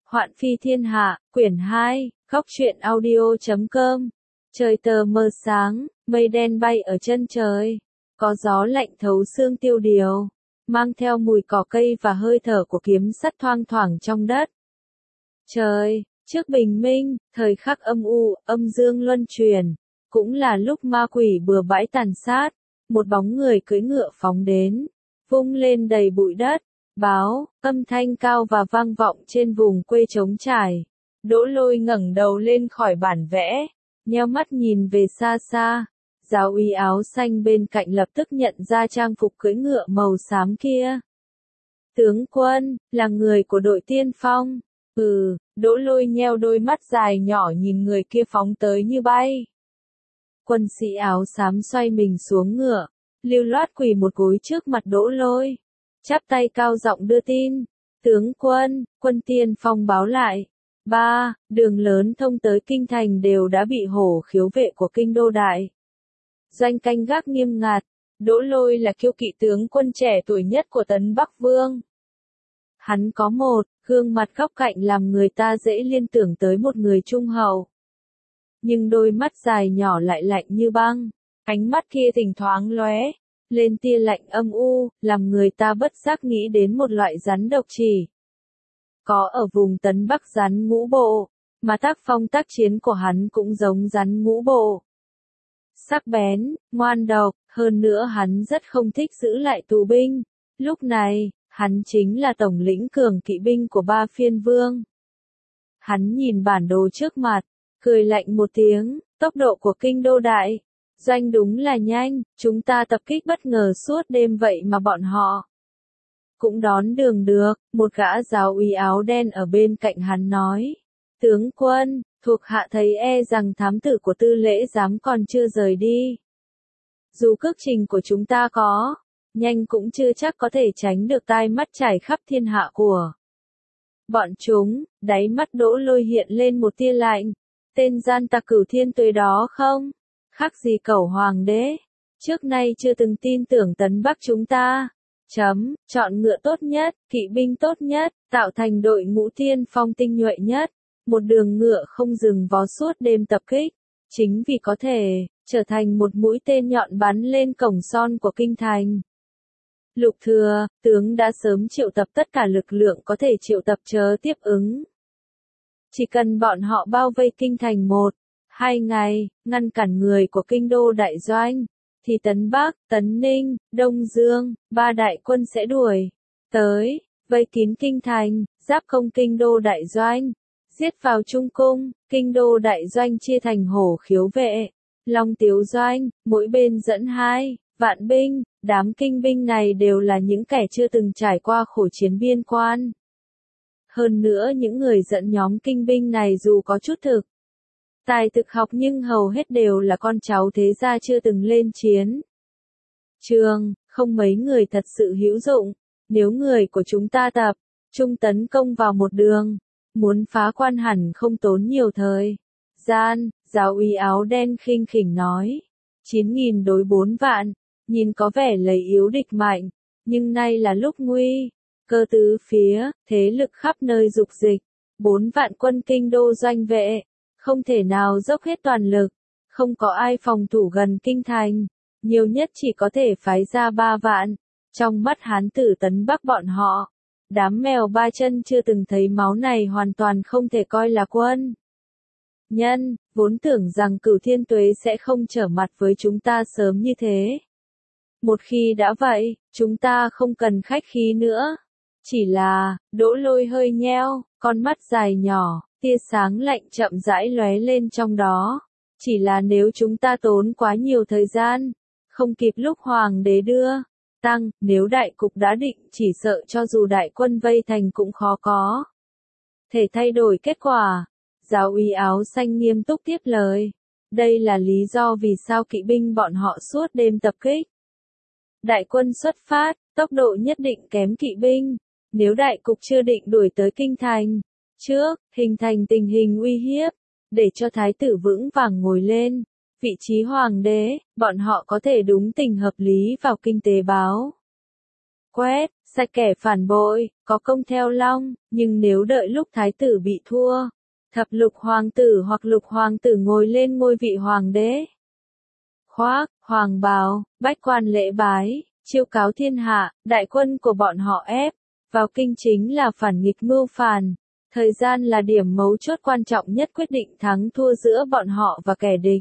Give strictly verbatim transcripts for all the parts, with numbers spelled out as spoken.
Hoạn phi thiên hạ, quyển hai, góc truyện audio chấm com. Trời tờ mờ sáng, mây đen bay ở chân trời. Có gió lạnh thấu xương tiêu điều, mang theo mùi cỏ cây và hơi thở của kiếm sắt thoang thoảng trong đất. Trời, trước bình minh, thời khắc âm u, âm dương luân chuyển, cũng là lúc ma quỷ bừa bãi tàn sát, một bóng người cưỡi ngựa phóng đến, vung lên đầy bụi đất. Báo, âm thanh cao và vang vọng trên vùng quê trống trải. Đỗ Lôi ngẩng đầu lên khỏi bản vẽ, nheo mắt nhìn về xa xa. Giáo úy áo xanh bên cạnh lập tức nhận ra trang phục cưỡi ngựa màu xám kia. Tướng quân, là người của đội tiên phong. Ừ, Đỗ Lôi nheo đôi mắt dài nhỏ nhìn người kia phóng tới như bay. Quân sĩ áo xám xoay mình xuống ngựa, lưu loát quỳ một gối trước mặt Đỗ Lôi. Chắp tay cao giọng đưa tin, tướng quân, quân tiên phong báo lại. Ba, đường lớn thông tới kinh thành đều đã bị hổ khiếu vệ của kinh đô đại doanh canh gác nghiêm ngặt. Đỗ Lôi là kiêu kỵ tướng quân trẻ tuổi nhất của Tấn Bắc Vương. Hắn có một gương mặt góc cạnh làm người ta dễ liên tưởng tới một người trung hậu. Nhưng đôi mắt dài nhỏ lại lạnh như băng, ánh mắt kia thỉnh thoáng lóe lên tia lạnh âm u, làm người ta bất giác nghĩ đến một loại rắn độc chỉ có ở vùng Tấn Bắc rắn ngũ bộ, mà tác phong tác chiến của hắn cũng giống rắn ngũ bộ. Sắc bén, ngoan độc, hơn nữa hắn rất không thích giữ lại tù binh. Lúc này, hắn chính là tổng lĩnh cường kỵ binh của Ba Phiên Vương. Hắn nhìn bản đồ trước mặt, cười lạnh một tiếng, tốc độ của kinh đô đại doanh đúng là nhanh, chúng ta tập kích bất ngờ suốt đêm vậy mà bọn họ cũng đón đường được. Một gã giáo úy áo đen ở bên cạnh hắn nói, tướng quân, thuộc hạ thấy e rằng thám tử của tư lễ giám còn chưa rời đi. Dù cước trình của chúng ta có nhanh cũng chưa chắc có thể tránh được tai mắt trải khắp thiên hạ của bọn chúng. Đáy mắt Đỗ Lôi hiện lên một tia lạnh, tên gian tặc Cửu Thiên Tuế đó không khác gì cẩu hoàng đế, trước nay chưa từng tin tưởng Tấn Bắc chúng ta. Chấm, chọn ngựa tốt nhất, kỵ binh tốt nhất, tạo thành đội ngũ tiên phong tinh nhuệ nhất, một đường ngựa không dừng vó suốt đêm tập kích, chính vì có thể trở thành một mũi tên nhọn bắn lên cổng son của kinh thành. Lục Thừa, tướng đã sớm triệu tập tất cả lực lượng có thể triệu tập chớ tiếp ứng. Chỉ cần bọn họ bao vây kinh thành một hai ngày, ngăn cản người của kinh đô đại doanh, thì Tấn Bắc, Tấn Ninh, Đông Dương, ba đại quân sẽ đuổi tới, vây kín kinh thành, giáp công kinh đô đại doanh, giết vào trung cung. Kinh đô đại doanh chia thành hổ khiếu vệ, long tiếu doanh, mỗi bên dẫn hai vạn binh. Đám kinh binh này đều là những kẻ chưa từng trải qua khổ chiến biên quan. Hơn nữa những người dẫn nhóm kinh binh này dù có chút thực tài thực học nhưng hầu hết đều là con cháu thế gia chưa từng lên chiến trường, không mấy người thật sự hữu dụng. Nếu người của chúng ta tập trung tấn công vào một đường, muốn phá quan hẳn không tốn nhiều thời gian. Giáo úy áo đen khinh khỉnh nói, chín nghìn đối bốn vạn, nhìn có vẻ lấy yếu địch mạnh, nhưng nay là lúc nguy cơ tứ phía, thế lực khắp nơi dục dịch, bốn vạn quân kinh đô doanh vệ không thể nào dốc hết toàn lực, không có ai phòng thủ gần kinh thành, nhiều nhất chỉ có thể phái ra ba vạn. Trong mắt hán tử Tấn Bắc bọn họ, đám mèo ba chân chưa từng thấy máu này hoàn toàn không thể coi là quân nhân, vốn tưởng rằng Cửu Thiên Tuế sẽ không trở mặt với chúng ta sớm như thế. Một khi đã vậy, chúng ta không cần khách khí nữa. Chỉ là, Đỗ Lôi hơi nheo, con mắt dài nhỏ, tia sáng lạnh chậm rãi lóe lên trong đó. Chỉ là nếu chúng ta tốn quá nhiều thời gian, không kịp lúc hoàng đế đưa tăng, nếu đại cục đã định, chỉ sợ cho dù đại quân vây thành cũng khó có thể thay đổi kết quả. Giáo úy áo xanh nghiêm túc tiếp lời. Đây là lý do vì sao kỵ binh bọn họ suốt đêm tập kích. Đại quân xuất phát, tốc độ nhất định kém kỵ binh. Nếu đại cục chưa định đuổi tới kinh thành trước, hình thành tình hình uy hiếp, để cho thái tử vững vàng ngồi lên vị trí hoàng đế, bọn họ có thể đúng tình hợp lý vào kinh tế báo quét, sạch kẻ phản bội, có công theo long, nhưng nếu đợi lúc thái tử bị thua, thập lục hoàng tử hoặc lục hoàng tử ngồi lên ngôi vị hoàng đế. Khoác, hoàng bào, bách quan lễ bái, chiêu cáo thiên hạ, đại quân của bọn họ ép vào kinh chính là phản nghịch mưu phản. Thời gian là điểm mấu chốt quan trọng nhất quyết định thắng thua giữa bọn họ và kẻ địch.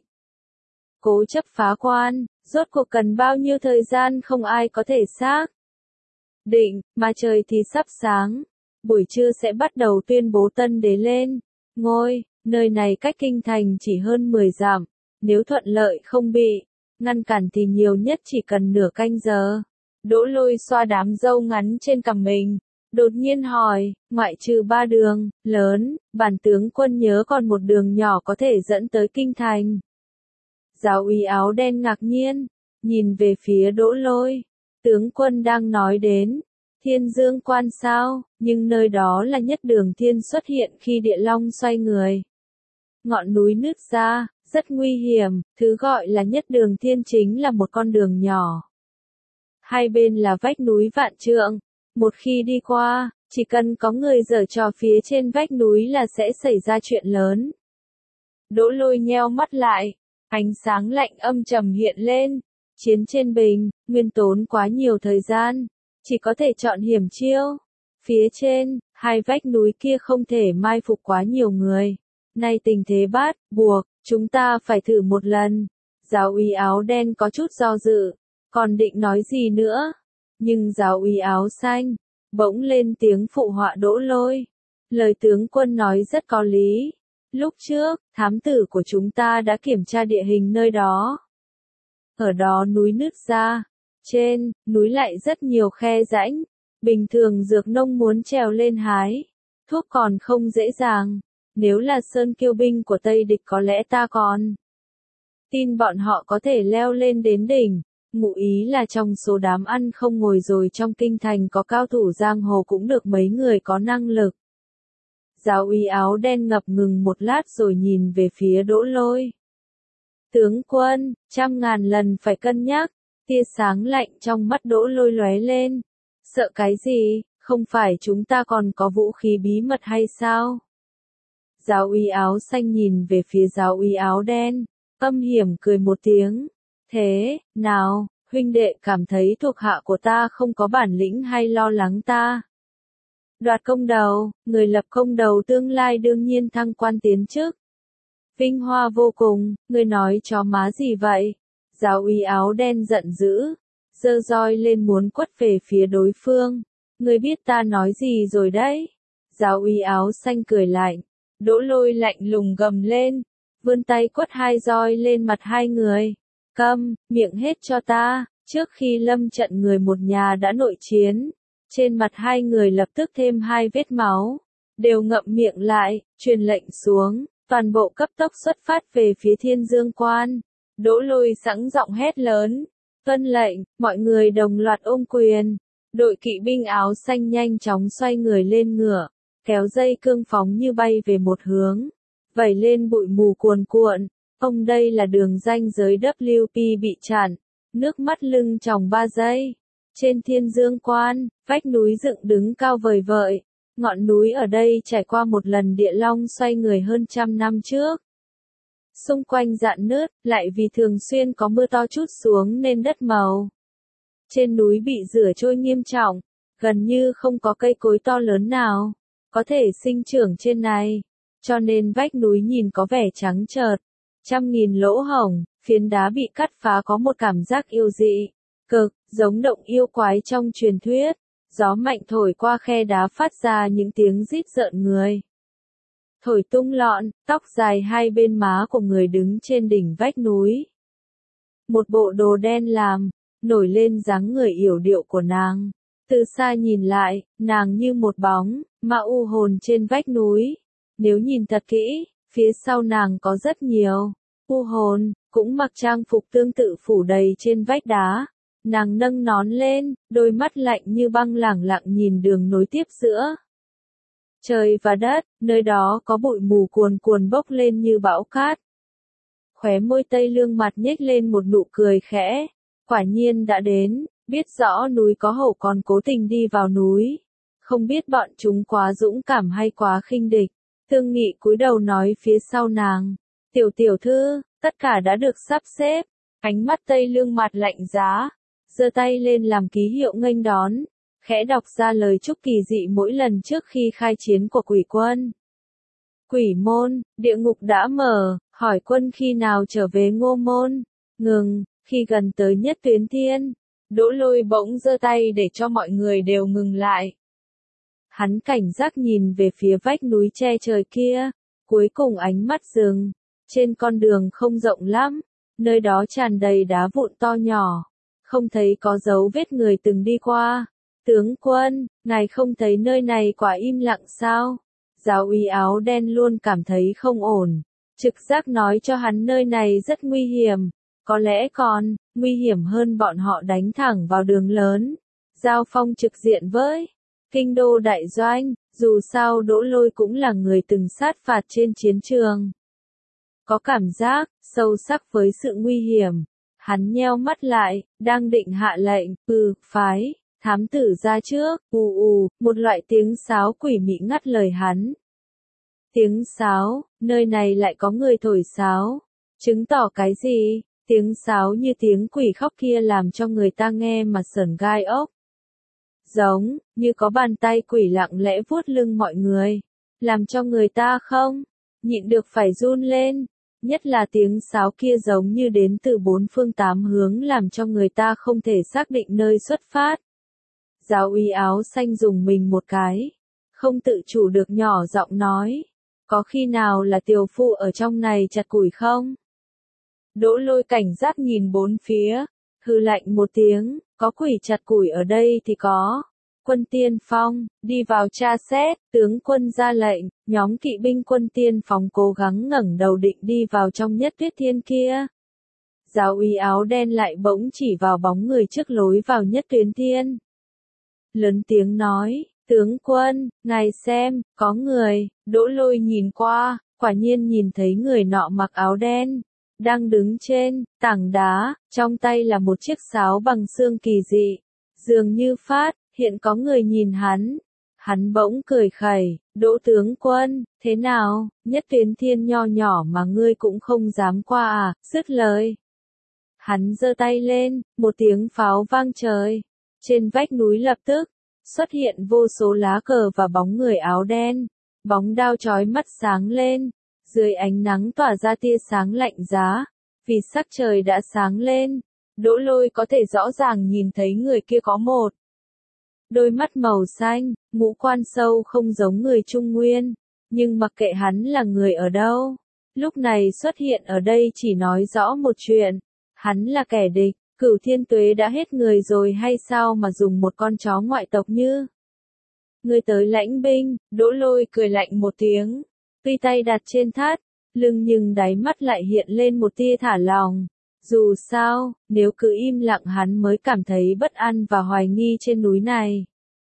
Cố chấp phá quan, rốt cuộc cần bao nhiêu thời gian không ai có thể xác định, mà trời thì sắp sáng. Buổi trưa sẽ bắt đầu tuyên bố tân đế lên ngôi, nơi này cách kinh thành chỉ hơn mười dặm, nếu thuận lợi không bị ngăn cản thì nhiều nhất chỉ cần nửa canh giờ. Đỗ Lôi xoa đám râu ngắn trên cằm mình, đột nhiên hỏi, ngoại trừ ba đường lớn, bản tướng quân nhớ còn một đường nhỏ có thể dẫn tới kinh thành. Giáo úy áo đen ngạc nhiên, nhìn về phía Đỗ Lôi, tướng quân đang nói đến Thiên Dương Quan sao, nhưng nơi đó là nhất đường thiên xuất hiện khi địa long xoay người. Ngọn núi nứt ra, rất nguy hiểm, thứ gọi là nhất đường thiên chính là một con đường nhỏ. Hai bên là vách núi vạn trượng, một khi đi qua, chỉ cần có người giở trò phía trên vách núi là sẽ xảy ra chuyện lớn. Đỗ Lôi nheo mắt lại, ánh sáng lạnh âm trầm hiện lên, chiến trên bình, nguyên tốn quá nhiều thời gian, chỉ có thể chọn hiểm chiêu. Phía trên, hai vách núi kia không thể mai phục quá nhiều người. Nay tình thế bắt buộc, chúng ta phải thử một lần. Giáo úy áo đen có chút do dự, còn định nói gì nữa, nhưng giáo úy áo xanh bỗng lên tiếng phụ họa Đỗ Lôi. Lời tướng quân nói rất có lý. Lúc trước, thám tử của chúng ta đã kiểm tra địa hình nơi đó. Ở đó núi nứt ra, trên núi lại rất nhiều khe rãnh. Bình thường dược nông muốn trèo lên hái thuốc còn không dễ dàng. Nếu là sơn kiêu binh của Tây địch có lẽ ta còn tin bọn họ có thể leo lên đến đỉnh. Ngụ ý là trong số đám ăn không ngồi rồi trong kinh thành có cao thủ giang hồ cũng được mấy người có năng lực. Giáo úy áo đen ngập ngừng một lát rồi nhìn về phía Đỗ Lôi. Tướng quân, trăm ngàn lần phải cân nhắc. Tia sáng lạnh trong mắt Đỗ Lôi lóe lên. Sợ cái gì, không phải chúng ta còn có vũ khí bí mật hay sao? Giáo úy áo xanh nhìn về phía giáo úy áo đen, âm hiểm cười một tiếng. Thế, nào, huynh đệ cảm thấy thuộc hạ của ta không có bản lĩnh hay lo lắng ta? Đoạt công đầu, người lập công đầu tương lai đương nhiên thăng quan tiến chức. Vinh hoa vô cùng, người nói chó má gì vậy? Giáo úy áo đen giận dữ, giơ roi lên muốn quất về phía đối phương. Người biết ta nói gì rồi đấy? Giáo úy áo xanh cười lạnh. Đỗ Lôi lạnh lùng gầm lên, vươn tay quất hai roi lên mặt hai người. Câm, miệng hết cho ta. Trước khi lâm trận người một nhà đã nội chiến, trên mặt hai người lập tức thêm hai vết máu, đều ngậm miệng lại, truyền lệnh xuống, toàn bộ cấp tốc xuất phát về phía Thiên Dương Quan. Đỗ Lôi sẵn giọng hét lớn, tuân lệnh, mọi người đồng loạt ôm quyền. Đội kỵ binh áo xanh nhanh chóng xoay người lên ngựa, kéo dây cương phóng như bay về một hướng, vẩy lên bụi mù cuồn cuộn. Ông đây là đường ranh giới W P bị chặn, nước mắt lưng tròng ba giây. Trên Thiên Dương Quan, vách núi dựng đứng cao vời vợi. Ngọn núi ở đây trải qua một lần địa long xoay người hơn trăm năm trước. Xung quanh rạn nứt, lại vì thường xuyên có mưa to trút xuống nên đất màu trên núi bị rửa trôi nghiêm trọng, gần như không có cây cối to lớn nào có thể sinh trưởng trên này, cho nên vách núi nhìn có vẻ trắng trợt, trăm nghìn lỗ hổng, phiến đá bị cắt phá có một cảm giác yêu dị, cực giống động yêu quái trong truyền thuyết. Gió mạnh thổi qua khe đá phát ra những tiếng rít rợn người. Thổi tung lọn, tóc dài hai bên má của người đứng trên đỉnh vách núi. Một bộ đồ đen làm, nổi lên dáng người yểu điệu của nàng. Từ xa nhìn lại, nàng như một bóng, ma u hồn trên vách núi. Nếu nhìn thật kỹ, phía sau nàng có rất nhiều u hồn, cũng mặc trang phục tương tự phủ đầy trên vách đá. Nàng nâng nón lên, đôi mắt lạnh như băng lẳng lặng nhìn đường nối tiếp giữa trời và đất, nơi đó có bụi mù cuồn cuồn bốc lên như bão cát. Khóe môi Tây Lương mặt nhếch lên một nụ cười khẽ, quả nhiên đã đến, biết rõ núi có hổ còn cố tình đi vào núi. Không biết bọn chúng quá dũng cảm hay quá khinh địch. Tương Nghị cúi đầu nói phía sau nàng. Tiểu tiểu thư, tất cả đã được sắp xếp. Ánh mắt Tây Lương mặt lạnh giá. Giơ tay lên làm ký hiệu nghênh đón. Khẽ đọc ra lời chúc kỳ dị mỗi lần trước khi khai chiến của quỷ quân. Quỷ môn, địa ngục đã mở, hỏi quân khi nào trở về Ngô môn. Ngừng, khi gần tới Nhất Tuyến Thiên. Đỗ Lôi bỗng giơ tay để cho mọi người đều ngừng lại. Hắn cảnh giác nhìn về phía vách núi che trời kia, cuối cùng ánh mắt dừng. Trên con đường không rộng lắm, nơi đó tràn đầy đá vụn to nhỏ, không thấy có dấu vết người từng đi qua. Tướng quân, ngài không thấy nơi này quả im lặng sao? Giáo úy áo đen luôn cảm thấy không ổn, trực giác nói cho hắn nơi này rất nguy hiểm, có lẽ còn nguy hiểm hơn bọn họ đánh thẳng vào đường lớn, giao phong trực diện với kinh đô đại doanh. Dù sao Đỗ Lôi cũng là người từng sát phạt trên chiến trường, có cảm giác sâu sắc với sự nguy hiểm. Hắn nheo mắt lại, đang định hạ lệnh, ừ, phái thám tử ra trước. Ù ù, một loại tiếng sáo quỷ mị ngắt lời hắn. Tiếng sáo, nơi này lại có người thổi sáo, chứng tỏ cái gì? Tiếng sáo như tiếng quỷ khóc kia làm cho người ta nghe mà sởn gai ốc. Giống như có bàn tay quỷ lặng lẽ vuốt lưng mọi người, làm cho người ta không nhịn được phải run lên. Nhất là tiếng sáo kia giống như đến từ bốn phương tám hướng làm cho người ta không thể xác định nơi xuất phát. Giáo úy áo xanh dùng mình một cái, không tự chủ được nhỏ giọng nói, có khi nào là tiểu phụ ở trong này chặt củi không? Đỗ Lôi cảnh giác nhìn bốn phía, hừ lạnh một tiếng, có quỷ chặt củi ở đây thì có. Quân tiên phong, đi vào tra xét. Tướng quân ra lệnh, nhóm kỵ binh quân tiên phong cố gắng ngẩng đầu định đi vào trong Nhất Tuyết Thiên kia. Giáo úy áo đen lại bỗng chỉ vào bóng người trước lối vào Nhất Tuyến Thiên. Lớn tiếng nói, tướng quân, ngài xem, có người. Đỗ Lôi nhìn qua, quả nhiên nhìn thấy người nọ mặc áo đen, đang đứng trên tảng đá, trong tay là một chiếc sáo bằng xương kỳ dị, dường như phát hiện có người nhìn hắn. Hắn bỗng cười khẩy, Đỗ tướng quân, thế nào, Nhất Tuyến Thiên nho nhỏ mà ngươi cũng không dám qua à? Dứt lời, hắn giơ tay lên, một tiếng pháo vang trời. Trên vách núi lập tức xuất hiện vô số lá cờ và bóng người áo đen, bóng đao chói mắt sáng lên, dưới ánh nắng tỏa ra tia sáng lạnh giá. Vì sắc trời đã sáng lên, Đỗ Lôi có thể rõ ràng nhìn thấy người kia có một đôi mắt màu xanh, ngũ quan sâu không giống người Trung Nguyên, nhưng mặc kệ hắn là người ở đâu, lúc này xuất hiện ở đây chỉ nói rõ một chuyện, hắn là kẻ địch. Cửu Thiên Tuế đã hết người rồi hay sao mà dùng một con chó ngoại tộc như ngươi tới lãnh binh? Đỗ Lôi cười lạnh một tiếng, tuy tay đặt trên thắt lưng nhưng đáy mắt lại hiện lên một tia thả lòng. Dù sao, nếu cứ im lặng hắn mới cảm thấy bất an và hoài nghi trên núi này.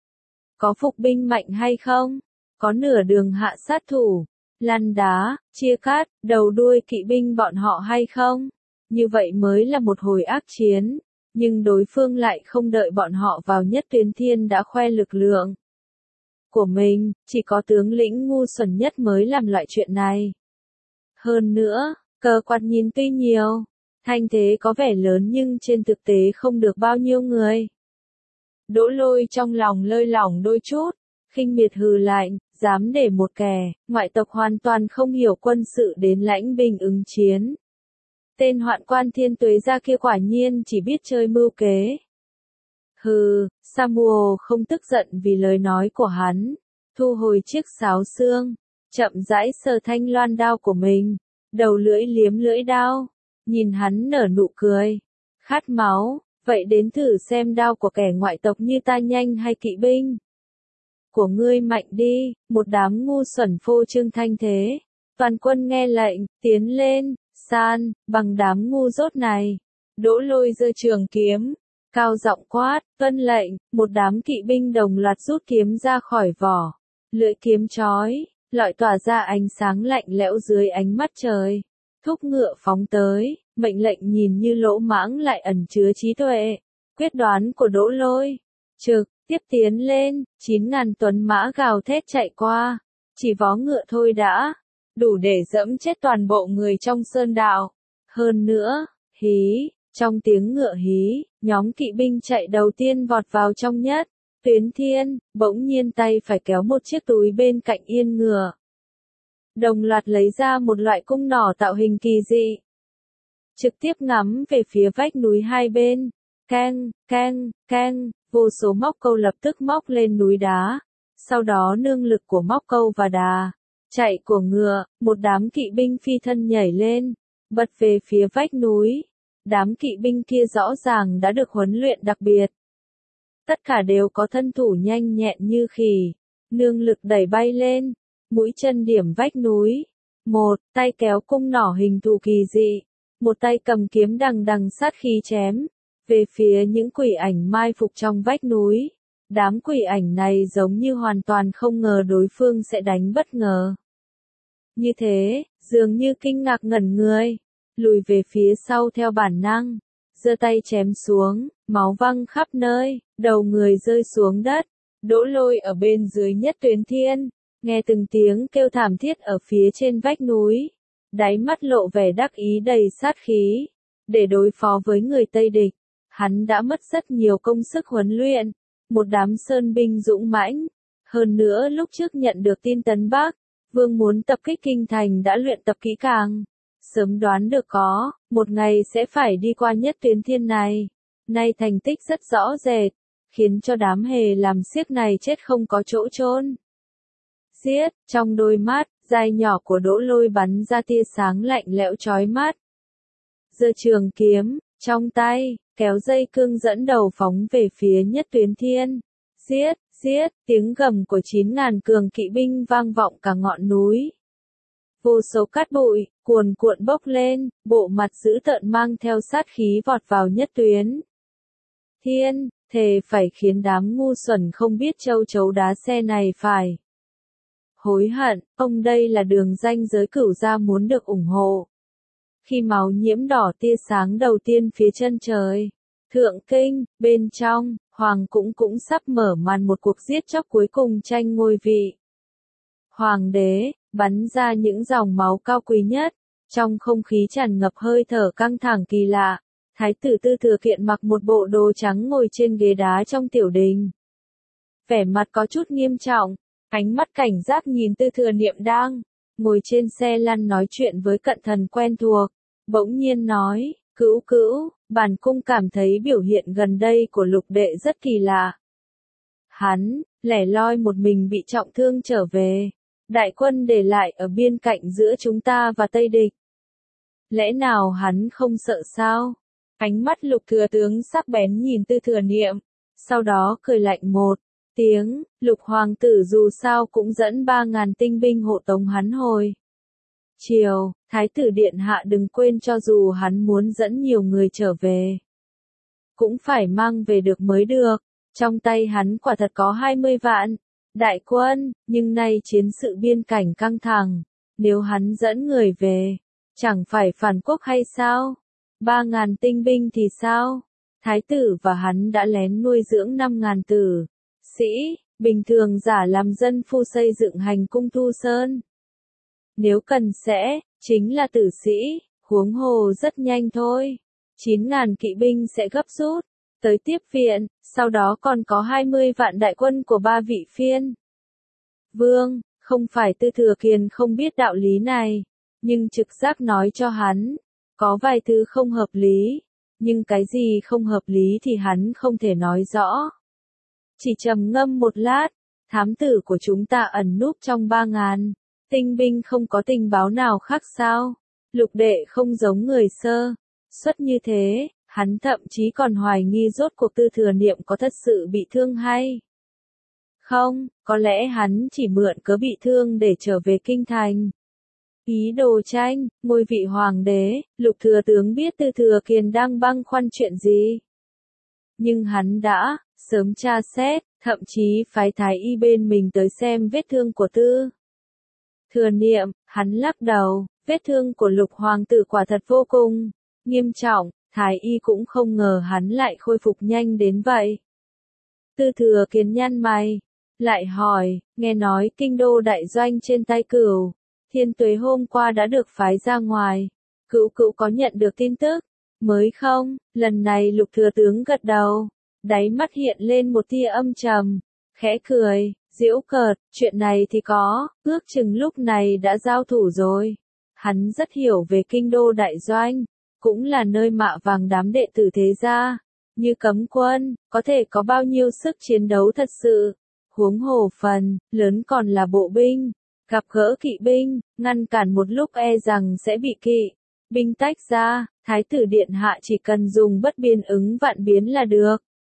Có phục binh mạnh hay không? Có nửa đường hạ sát thủ, lăn đá, chia cắt, đầu đuôi kỵ binh bọn họ hay không? Như vậy mới là một hồi ác chiến, nhưng đối phương lại không đợi bọn họ vào Nhất Tuyến Thiên đã khoe lực lượng của mình, chỉ có tướng lĩnh ngu xuẩn nhất mới làm loại chuyện này. Hơn nữa, cờ quạt nhìn tuy nhiều, thanh thế có vẻ lớn nhưng trên thực tế không được bao nhiêu người. Đỗ Lôi trong lòng lơi lỏng đôi chút, khinh miệt hừ lạnh, dám để một kẻ ngoại tộc hoàn toàn không hiểu quân sự đến lãnh binh ứng chiến. Tên hoạn quan Thiên Tuế gia kia quả nhiên chỉ biết chơi mưu kế. Hừ, Samuel không tức giận vì lời nói của hắn, thu hồi chiếc sáo xương, chậm rãi sờ thanh loan đao của mình, đầu lưỡi liếm lưỡi đao, nhìn hắn nở nụ cười. Khát máu, vậy đến thử xem đao của kẻ ngoại tộc như ta nhanh hay kỵ binh của ngươi mạnh đi. Một đám ngu xuẩn phô trương thanh thế. Toàn quân nghe lệnh, tiến lên, san bằng đám ngu dốt này. Đỗ Lôi giơ trường kiếm, cao giọng quát, tuân lệnh. Một đám kỵ binh đồng loạt rút kiếm ra khỏi vỏ, lưỡi kiếm chói lọi tỏa ra ánh sáng lạnh lẽo dưới ánh mắt trời. Thúc ngựa phóng tới, mệnh lệnh nhìn như lỗ mãng lại ẩn chứa trí tuệ. Quyết đoán của Đỗ Lôi. Trực tiếp tiến lên, chín ngàn tuấn mã gào thét chạy qua. Chỉ vó ngựa thôi đã, đủ để dẫm chết toàn bộ người trong sơn đạo. Hơn nữa, hí, trong tiếng ngựa hí, nhóm kỵ binh chạy đầu tiên vọt vào trong nhất. Tuyến Thiên, bỗng nhiên tay phải kéo một chiếc túi bên cạnh yên ngựa. Đồng loạt lấy ra một loại cung nỏ tạo hình kỳ dị. Trực tiếp ngắm về phía vách núi hai bên. Keng, keng, keng, vô số móc câu lập tức móc lên núi đá. Sau đó nương lực của móc câu và đà chạy của ngựa, một đám kỵ binh phi thân nhảy lên, bật về phía vách núi. Đám kỵ binh kia rõ ràng đã được huấn luyện đặc biệt. Tất cả đều có thân thủ nhanh nhẹn như khỉ, nương lực đẩy bay lên, mũi chân điểm vách núi. Một tay kéo cung nỏ hình thù kỳ dị, một tay cầm kiếm đằng đằng sát khí chém về phía những quỷ ảnh mai phục trong vách núi. Đám quỷ ảnh này giống như hoàn toàn không ngờ đối phương sẽ đánh bất ngờ. Như thế, dường như kinh ngạc ngẩn người, lùi về phía sau theo bản năng, giơ tay chém xuống, máu văng khắp nơi, đầu người rơi xuống đất. Đỗ Lôi ở bên dưới nhất Tuyến Thiên, nghe từng tiếng kêu thảm thiết ở phía trên vách núi, đáy mắt lộ vẻ đắc ý đầy sát khí. Để đối phó với người Tây địch, hắn đã mất rất nhiều công sức huấn luyện, một đám sơn binh dũng mãnh. Hơn nữa lúc trước nhận được tin Tấn Bắc, Vương muốn tập kích kinh thành đã luyện tập kỹ càng. Sớm đoán được có, một ngày sẽ phải đi qua nhất Tuyến Thiên này. Nay thành tích rất rõ rệt, khiến cho đám hề làm xiếc này chết không có chỗ chôn. Giết, trong đôi mắt, dai nhỏ của Đỗ Lôi bắn ra tia sáng lạnh lẽo chói mắt. Giơ trường kiếm, trong tay, kéo dây cương dẫn đầu phóng về phía nhất Tuyến Thiên. Giết, giết, tiếng gầm của chín ngàn cường kỵ binh vang vọng cả ngọn núi. Vô số cát bụi, cuồn cuộn bốc lên, bộ mặt dữ tợn mang theo sát khí vọt vào nhất Tuyến Thiên, thề phải khiến đám ngu xuẩn không biết châu chấu đá xe này phải hối hận. Ông đây là đường ranh giới Cửu gia muốn được ủng hộ. Khi máu nhiễm đỏ tia sáng đầu tiên phía chân trời, Thượng Kinh, bên trong, Hoàng cũng cũng sắp mở màn một cuộc giết chóc cuối cùng tranh ngôi vị. Hoàng đế, bắn ra những dòng máu cao quý nhất, trong không khí tràn ngập hơi thở căng thẳng kỳ lạ. Thái tử Tư Thừa Kiện mặc một bộ đồ trắng ngồi trên ghế đá trong tiểu đình. Vẻ mặt có chút nghiêm trọng, ánh mắt cảnh giác nhìn Tư Thừa Niệm đang ngồi trên xe lăn nói chuyện với cận thần quen thuộc. Bỗng nhiên nói, cữu cữu, bản cung cảm thấy biểu hiện gần đây của Lục đệ rất kỳ lạ. Hắn, lẻ loi một mình bị trọng thương trở về. Đại quân để lại ở biên cạnh giữa chúng ta và Tây địch. Lẽ nào hắn không sợ sao? Ánh mắt Lục thừa tướng sắc bén nhìn Tư Thừa Niệm, sau đó cười lạnh một tiếng. Lục hoàng tử dù sao cũng dẫn ba ngàn tinh binh hộ tống hắn hồi chiều. Thái tử điện hạ đừng quên cho dù hắn muốn dẫn nhiều người trở về, cũng phải mang về được mới được. Trong tay hắn quả thật có hai mươi vạn đại quân, nhưng nay chiến sự biên cảnh căng thẳng, nếu hắn dẫn người về, chẳng phải phản quốc hay sao? Ba ngàn tinh binh thì sao? Thái tử và hắn đã lén nuôi dưỡng năm ngàn tử sĩ, bình thường giả làm dân phu xây dựng hành cung Thu Sơn. Nếu cần sẽ, chính là tử sĩ, huống hồ rất nhanh thôi. Chín ngàn kỵ binh sẽ gấp rút tới tiếp viện, sau đó còn có hai mươi vạn đại quân của ba vị phiên vương. Không phải Tư Thừa Kiền không biết đạo lý này, nhưng trực giác nói cho hắn, có vài thứ không hợp lý, nhưng cái gì không hợp lý thì hắn không thể nói rõ. Chỉ trầm ngâm một lát, thám tử của chúng ta ẩn núp trong ba ngàn tinh binh không có tình báo nào khác sao? Lục đệ không giống người sơ xuất như thế, hắn thậm chí còn hoài nghi rốt cuộc Tư Thừa Niệm có thật sự bị thương hay không, có lẽ hắn chỉ mượn cớ bị thương để trở về kinh thành. Ý đồ tranh ngôi vị hoàng đế, Lục thừa tướng biết Tư Thừa Kiền đang băn khoăn chuyện gì. Nhưng hắn đã sớm tra xét, thậm chí phái thái y bên mình tới xem vết thương của Tư Thừa Niệm. Hắn lắc đầu, vết thương của Lục hoàng tử quả thật vô cùng nghiêm trọng, Thái y cũng không ngờ hắn lại khôi phục nhanh đến vậy. Tư Thừa Kiền nhăn mày, lại hỏi, nghe nói kinh đô đại doanh trên tay Cửu Thiên Tuế hôm qua đã được phái ra ngoài, Cửu Cửu có nhận được tin tức mới không? Lần này Lục Thừa Tướng gật đầu, đáy mắt hiện lên một tia âm trầm, khẽ cười, giễu cợt, chuyện này thì có, ước chừng lúc này đã giao thủ rồi. Hắn rất hiểu về kinh đô đại doanh, cũng là nơi mạ vàng đám đệ tử thế gia, như cấm quân, có thể có bao nhiêu sức chiến đấu thật sự. Huống hồ phần lớn còn là bộ binh, gặp gỡ kỵ binh, ngăn cản một lúc e rằng sẽ bị kỵ binh tách ra, Thái tử điện hạ chỉ cần dùng bất biến ứng vạn biến là được.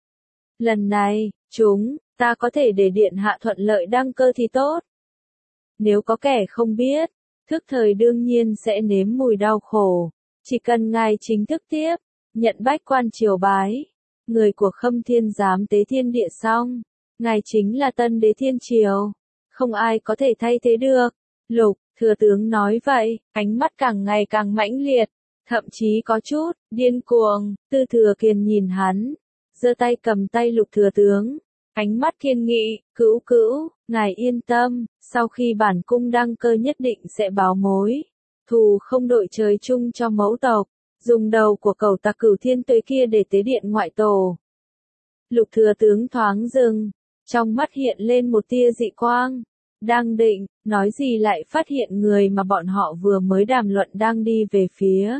Lần này, chúng ta có thể để điện hạ thuận lợi đăng cơ thì tốt. Nếu có kẻ không biết, thức thời đương nhiên sẽ nếm mùi đau khổ. Chỉ cần ngài chính thức tiếp, nhận bách quan triều bái, người của Khâm Thiên giám tế thiên địa xong, ngài chính là tân đế thiên triều, không ai có thể thay thế được. Lục Thừa Tướng nói vậy, ánh mắt càng ngày càng mãnh liệt, thậm chí có chút điên cuồng. Tư Thừa Kiền nhìn hắn, giơ tay cầm tay Lục Thừa Tướng, ánh mắt kiên nghị, "Cữu Cữu, ngài yên tâm, sau khi bản cung đăng cơ nhất định sẽ báo mối thù không đội trời chung cho mẫu tộc, dùng đầu của cẩu tặc Cửu Thiên Tuế kia để tế điện ngoại tổ." Lục Thừa Tướng thoáng dừng, trong mắt hiện lên một tia dị quang, đang định nói gì lại phát hiện người mà bọn họ vừa mới đàm luận đang đi về phía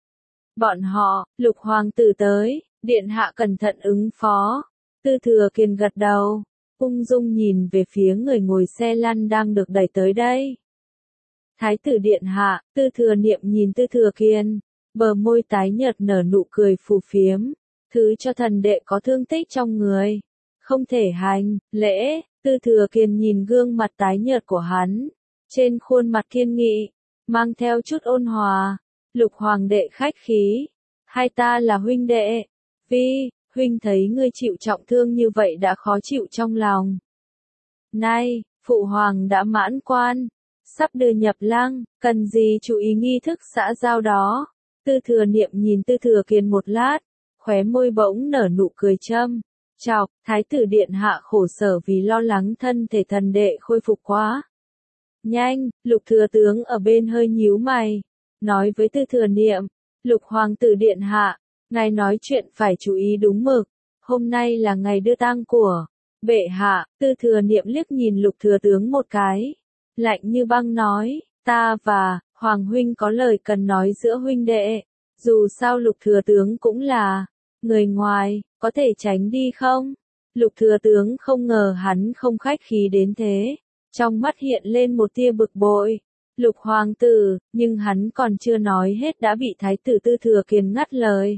bọn họ. Lục hoàng tử tới, điện hạ cẩn thận ứng phó. Tư Thừa Kiền gật đầu, ung dung nhìn về phía người ngồi xe lăn đang được đẩy tới đây. Thái tử điện hạ. Tư Thừa Niệm nhìn Tư Thừa Kiền, bờ môi tái nhợt nở nụ cười phù phiếm, thứ cho thần đệ có thương tích trong người, không thể hành lễ. Tư Thừa Kiền nhìn gương mặt tái nhợt của hắn, trên khuôn mặt kiên nghị, mang theo chút ôn hòa. Lục hoàng đệ khách khí, hai ta là huynh đệ. Vi, huynh thấy ngươi chịu trọng thương như vậy đã khó chịu trong lòng. Nay, phụ hoàng đã mãn quan, sắp đưa nhập lăng, cần gì chú ý nghi thức xã giao đó. Tư Thừa Niệm nhìn Tư Thừa Kiền một lát, khóe môi bỗng nở nụ cười châm chọc. Thái tử điện hạ khổ sở vì lo lắng thân thể thần đệ khôi phục quá nhanh. Lục Thừa Tướng ở bên hơi nhíu mày, nói với Tư Thừa Niệm, Lục hoàng tử điện hạ, ngài nói chuyện phải chú ý đúng mực, hôm nay là ngày đưa tang của bệ hạ. Tư Thừa Niệm liếc nhìn Lục Thừa Tướng một cái, lạnh như băng nói, ta và Hoàng huynh có lời cần nói giữa huynh đệ, dù sao Lục Thừa Tướng cũng là người ngoài, có thể tránh đi không? Lục Thừa Tướng không ngờ hắn không khách khí đến thế, trong mắt hiện lên một tia bực bội. Lục hoàng tử, nhưng hắn còn chưa nói hết đã bị thái tử Tư Thừa Kiền ngắt lời.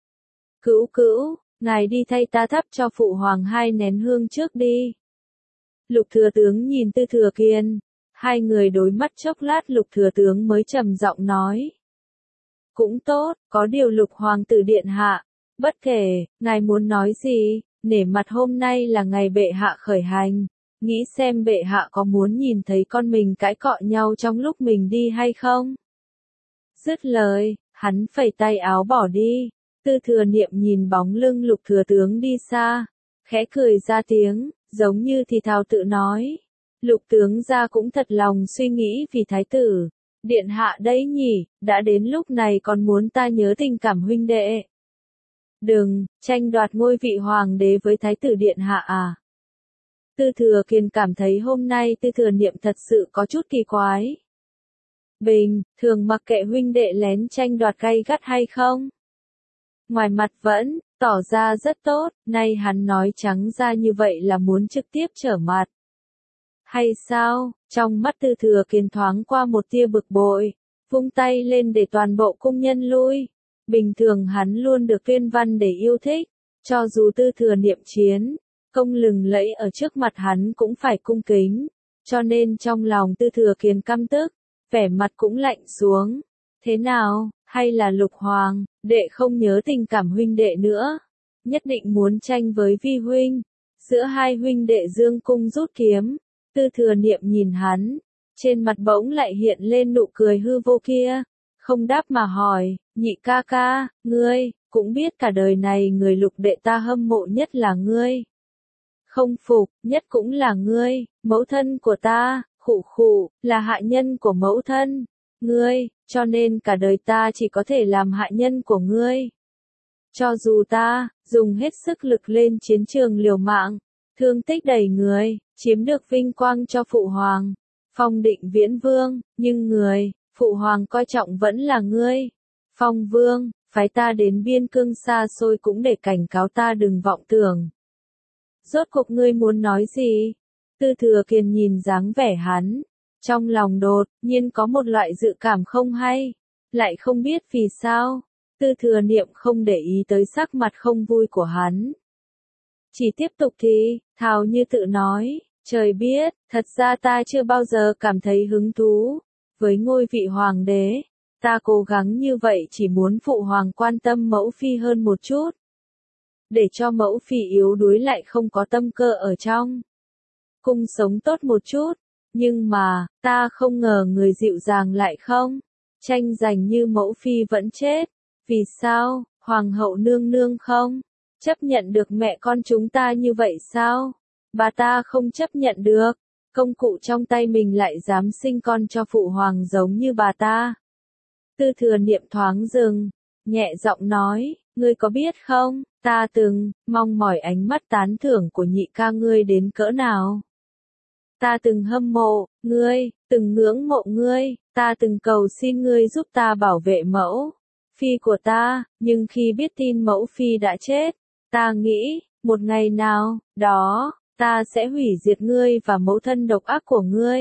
Cữu Cữu, ngài đi thay ta thắp cho phụ hoàng hai nén hương trước đi. Lục Thừa Tướng nhìn Tư Thừa Kiền, hai người đối mắt chốc lát. Lục Thừa Tướng mới trầm giọng nói, cũng tốt, có điều Lục hoàng tử điện hạ, bất kể ngài muốn nói gì, nể mặt hôm nay là ngày bệ hạ khởi hành, nghĩ xem bệ hạ có muốn nhìn thấy con mình cãi cọ nhau trong lúc mình đi hay không. Dứt lời, hắn phẩy tay áo bỏ đi. Tư Thừa Niệm nhìn bóng lưng Lục Thừa Tướng đi xa, khẽ cười ra tiếng, giống như thì thào tự nói, Lục tướng gia cũng thật lòng suy nghĩ vì thái tử điện hạ đấy nhỉ, đã đến lúc này còn muốn ta nhớ tình cảm huynh đệ. Đừng tranh đoạt ngôi vị hoàng đế với thái tử điện hạ à? Tư Thừa Kiền cảm thấy hôm nay Tư Thừa Niệm thật sự có chút kỳ quái. Bình thường mặc kệ huynh đệ lén tranh đoạt gay gắt hay không, ngoài mặt vẫn tỏ ra rất tốt, nay hắn nói trắng ra như vậy là muốn trực tiếp trở mặt hay sao? Trong mắt Tư Thừa Kiền thoáng qua một tia bực bội, vung tay lên để toàn bộ cung nhân lui. Bình thường hắn luôn được Tuyên Văn để yêu thích, cho dù Tư Thừa Niệm chiến công lừng lẫy ở trước mặt hắn cũng phải cung kính, cho nên trong lòng Tư Thừa Kiền căm tức, vẻ mặt cũng lạnh xuống. Thế nào, hay là Lục hoàng đệ không nhớ tình cảm huynh đệ nữa, nhất định muốn tranh với Vi huynh? Giữa hai huynh đệ dương cung rút kiếm. Tư Thừa Niệm nhìn hắn, trên mặt bỗng lại hiện lên nụ cười hư vô kia, không đáp mà hỏi, nhị ca ca, ngươi cũng biết cả đời này người lục đệ ta hâm mộ nhất là ngươi. Không phục, nhất cũng là ngươi, mẫu thân của ta, khụ khụ, là hạ nhân của mẫu thân, ngươi, cho nên cả đời ta chỉ có thể làm hạ nhân của ngươi. Cho dù ta, dùng hết sức lực lên chiến trường liều mạng, thương tích đầy người, chiếm được vinh quang cho phụ hoàng, phong định viễn vương, nhưng người, phụ hoàng coi trọng vẫn là ngươi. Phong vương, phái ta đến biên cương xa xôi cũng để cảnh cáo ta đừng vọng tưởng. Rốt cuộc ngươi muốn nói gì? Tư Thừa Kiền nhìn dáng vẻ hắn, trong lòng đột nhiên có một loại dự cảm không hay, lại không biết vì sao. Tư Thừa Niệm không để ý tới sắc mặt không vui của hắn. Chỉ tiếp tục thì, thào như tự nói, trời biết, thật ra ta chưa bao giờ cảm thấy hứng thú với ngôi vị hoàng đế. Ta cố gắng như vậy chỉ muốn phụ hoàng quan tâm mẫu phi hơn một chút. Để cho mẫu phi yếu đuối lại không có tâm cơ ở trong cung sống tốt một chút. Nhưng mà, ta không ngờ người dịu dàng lại không tranh giành như mẫu phi vẫn chết. Vì sao, hoàng hậu nương nương không chấp nhận được mẹ con chúng ta như vậy sao? Bà ta không chấp nhận được, công cụ trong tay mình lại dám sinh con cho phụ hoàng giống như bà ta. Tư Thừa Niệm thoáng dừng, nhẹ giọng nói, ngươi có biết không, ta từng mong mỏi ánh mắt tán thưởng của nhị ca ngươi đến cỡ nào. Ta từng hâm mộ ngươi, từng ngưỡng mộ ngươi, ta từng cầu xin ngươi giúp ta bảo vệ mẫu phi của ta, nhưng khi biết tin mẫu phi đã chết, ta nghĩ, một ngày nào đó, ta sẽ hủy diệt ngươi và mẫu thân độc ác của ngươi.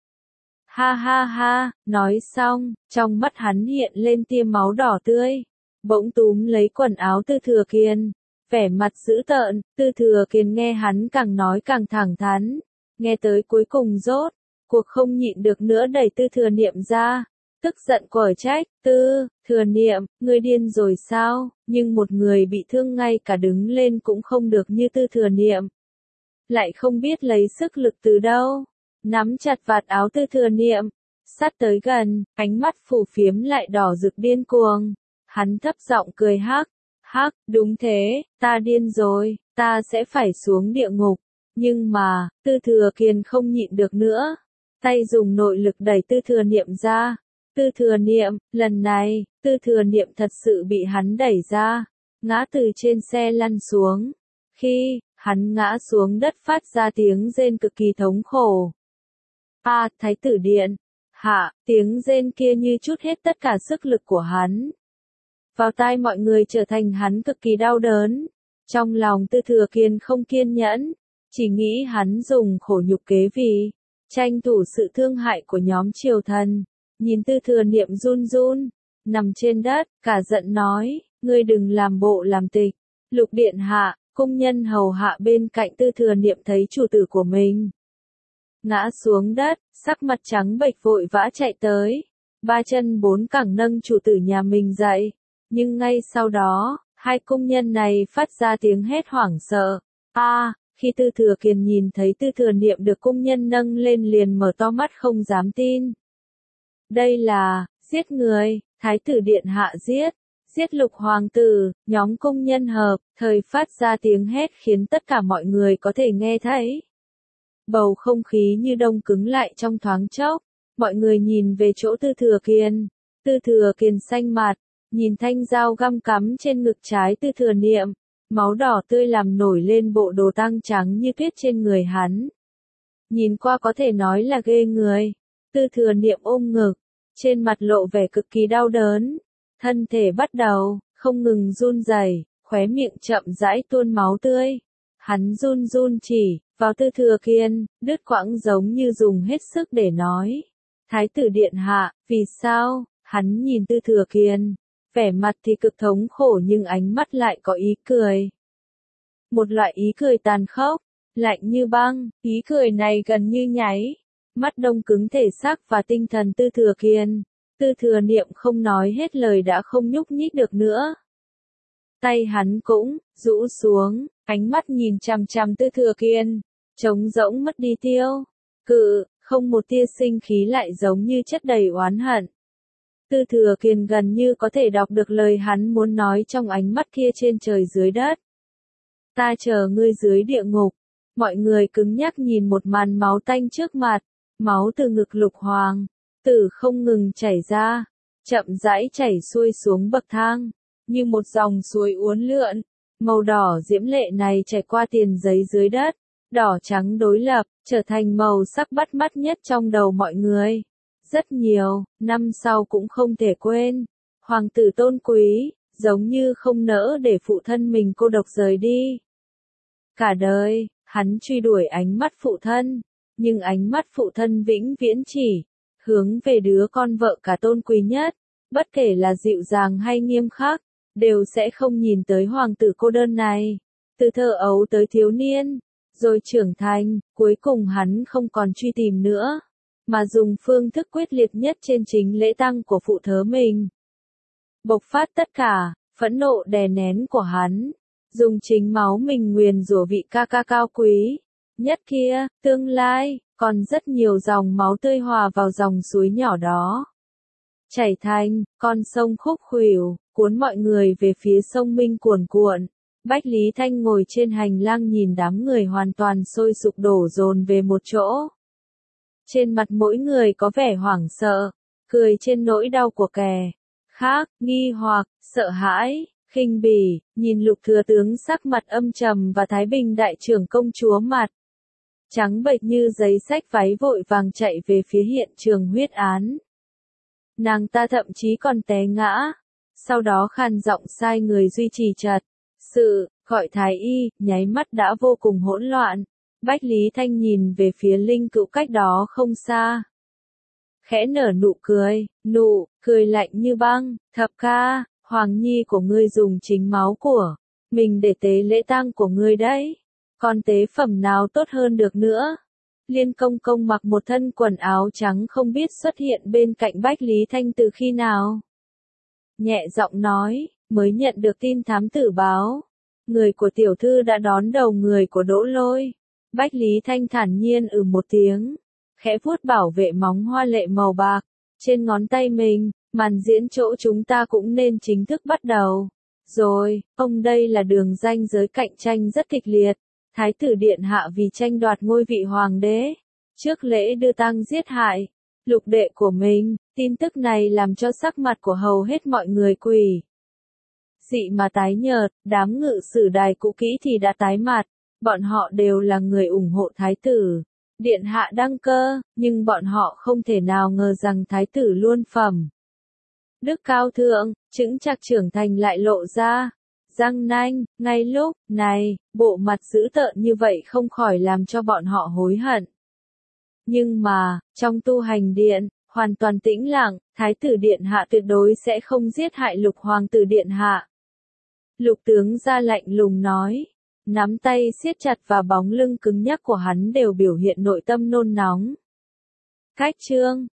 Ha ha ha, nói xong, trong mắt hắn hiện lên tia máu đỏ tươi, bỗng túm lấy quần áo Tư Thừa Kiền, vẻ mặt dữ tợn. Tư Thừa Kiền nghe hắn càng nói càng thẳng thắn, nghe tới cuối cùng rốt cuộc không nhịn được nữa đẩy Tư Thừa Niệm ra, tức giận quở trách, Tư Thừa Niệm, ngươi điên rồi sao? Nhưng một người bị thương ngay cả đứng lên cũng không được như Tư Thừa Niệm, lại không biết lấy sức lực từ đâu, nắm chặt vạt áo Tư Thừa Niệm, sát tới gần, ánh mắt phù phiếm lại đỏ rực điên cuồng. Hắn thấp giọng cười hắc, hắc, đúng thế, ta điên rồi, ta sẽ phải xuống địa ngục. Nhưng mà, Tư Thừa Kiền không nhịn được nữa, tay dùng nội lực đẩy Tư Thừa Niệm ra. Tư Thừa Niệm, lần này, Tư Thừa Niệm thật sự bị hắn đẩy ra, ngã từ trên xe lăn xuống. Khi hắn ngã xuống đất phát ra tiếng rên cực kỳ thống khổ. A, à, Thái tử điện hạ, tiếng rên kia như trút hết tất cả sức lực của hắn vào tai mọi người, trở thành hắn cực kỳ đau đớn. Trong lòng Tư Thừa Kiền không kiên nhẫn, chỉ nghĩ hắn dùng khổ nhục kế vì tranh thủ sự thương hại của nhóm triều thần. Nhìn Tư Thừa Niệm run run nằm trên đất, cả giận nói, ngươi đừng làm bộ làm tịch. Lục điện hạ, cung nhân hầu hạ bên cạnh Tư Thừa Niệm thấy chủ tử của mình ngã xuống đất, sắc mặt trắng bệch vội vã chạy tới, ba chân bốn cẳng nâng chủ tử nhà mình dậy. Nhưng ngay sau đó, hai cung nhân này phát ra tiếng hét hoảng sợ. A, à, khi Tư Thừa Kiền nhìn thấy Tư Thừa Niệm được cung nhân nâng lên liền mở to mắt không dám tin. Đây là giết người, Thái tử điện hạ giết, giết Lục hoàng tử. Nhóm cung nhân hợp thời phát ra tiếng hét khiến tất cả mọi người có thể nghe thấy. Bầu không khí như đông cứng lại trong thoáng chốc, mọi người nhìn về chỗ Tư Thừa Kiền. Tư Thừa Kiền xanh mặt, nhìn thanh dao găm cắm trên ngực trái Tư Thừa Niệm, máu đỏ tươi làm nổi lên bộ đồ tang trắng như tuyết trên người hắn. Nhìn qua có thể nói là ghê người. Tư Thừa Niệm ôm ngực, trên mặt lộ vẻ cực kỳ đau đớn, thân thể bắt đầu không ngừng run rẩy, khóe miệng chậm rãi tuôn máu tươi. Hắn run run chỉ vào Tư Thừa Kiền, đứt quãng giống như dùng hết sức để nói. Thái tử điện hạ, vì sao? Hắn nhìn Tư Thừa Kiền, vẻ mặt thì cực thống khổ nhưng ánh mắt lại có ý cười. Một loại ý cười tàn khốc, lạnh như băng, ý cười này gần như nháy mắt đông cứng thể xác và tinh thần Tư Thừa Kiền. Tư Thừa Niệm không nói hết lời đã không nhúc nhích được nữa. Tay hắn cũng rũ xuống, ánh mắt nhìn chằm chằm Tư Thừa Kiền, trống rỗng mất đi tiêu cự, không một tia sinh khí, lại giống như chất đầy oán hận. Tư Thừa Kiền gần như có thể đọc được lời hắn muốn nói trong ánh mắt kia trên trời dưới đất. Ta chờ ngươi dưới địa ngục. Mọi người cứng nhắc nhìn một màn máu tanh trước mặt, máu từ ngực Lục Hoàng tử không ngừng chảy ra, chậm rãi chảy xuôi xuống bậc thang, như một dòng suối uốn lượn. Màu đỏ diễm lệ này chảy qua tiền giấy dưới đất, đỏ trắng đối lập, trở thành màu sắc bắt mắt nhất trong đầu mọi người. Rất nhiều năm sau cũng không thể quên, hoàng tử tôn quý, giống như không nỡ để phụ thân mình cô độc rời đi. Cả đời, hắn truy đuổi ánh mắt phụ thân, nhưng ánh mắt phụ thân vĩnh viễn chỉ hướng về đứa con vợ cả tôn quý nhất, bất kể là dịu dàng hay nghiêm khắc, đều sẽ không nhìn tới hoàng tử cô đơn này. Từ thơ ấu tới thiếu niên, rồi trưởng thành, cuối cùng hắn không còn truy tìm nữa, mà dùng phương thức quyết liệt nhất trên chính lễ tang của phụ thớ mình. Bộc phát tất cả, phẫn nộ đè nén của hắn, dùng chính máu mình nguyền rủa vị ca ca cao quý nhất kia, tương lai, còn rất nhiều dòng máu tươi hòa vào dòng suối nhỏ đó. Chảy thành, con sông khúc khuỷu, cuốn mọi người về phía sông Minh cuồn cuộn. Bách Lý Thanh ngồi trên hành lang nhìn đám người hoàn toàn sôi sục đổ dồn về một chỗ. Trên mặt mỗi người có vẻ hoảng sợ, cười trên nỗi đau của kẻ khác, nghi hoặc, sợ hãi, khinh bỉ, nhìn Lục thừa tướng sắc mặt âm trầm và Thái Bình đại trưởng công chúa mặt trắng bệch như giấy xách váy vội vàng chạy về phía hiện trường huyết án. Nàng ta thậm chí còn té ngã, sau đó khàn giọng sai người duy trì trật sự, gọi thái y, nháy mắt đã vô cùng hỗn loạn. Bách Lý Thanh nhìn về phía Linh Cữu cách đó không xa, khẽ nở nụ cười, nụ cười lạnh như băng. Thập ca, Hoàng Nhi của ngươi dùng chính máu của mình để tế lễ tang của ngươi đấy, còn tế phẩm nào tốt hơn được nữa. Liên Công Công mặc một thân quần áo trắng không biết xuất hiện bên cạnh Bách Lý Thanh từ khi nào. Nhẹ giọng nói, mới nhận được tin thám tử báo, người của tiểu thư đã đón đầu người của Đỗ Lôi. Bách Lý Thanh thản nhiên ừ một tiếng, khẽ vuốt bảo vệ móng hoa lệ màu bạc trên ngón tay mình. Màn diễn chỗ chúng ta cũng nên chính thức bắt đầu rồi. Ông đây là đường ranh giới cạnh tranh rất kịch liệt. Thái tử điện hạ vì tranh đoạt ngôi vị hoàng đế, trước lễ đưa tang giết hại lục đệ của mình. Tin tức này làm cho sắc mặt của hầu hết mọi người quỷ dị mà tái nhợt. Đám ngự sử đài cũ kỹ thì đã tái mặt. Bọn họ đều là người ủng hộ thái tử điện hạ đăng cơ, nhưng bọn họ không thể nào ngờ rằng thái tử luôn phẩm đức cao thượng, chững chạc trưởng thành lại lộ ra răng nanh. Ngay lúc này, bộ mặt dữ tợn như vậy không khỏi làm cho bọn họ hối hận. Nhưng mà, trong tu hành điện, hoàn toàn tĩnh lặng, thái tử điện hạ tuyệt đối sẽ không giết hại Lục hoàng tử điện hạ. Lục tướng ra lạnh lùng nói, nắm tay siết chặt và bóng lưng cứng nhắc của hắn đều biểu hiện nội tâm nôn nóng. Cách chương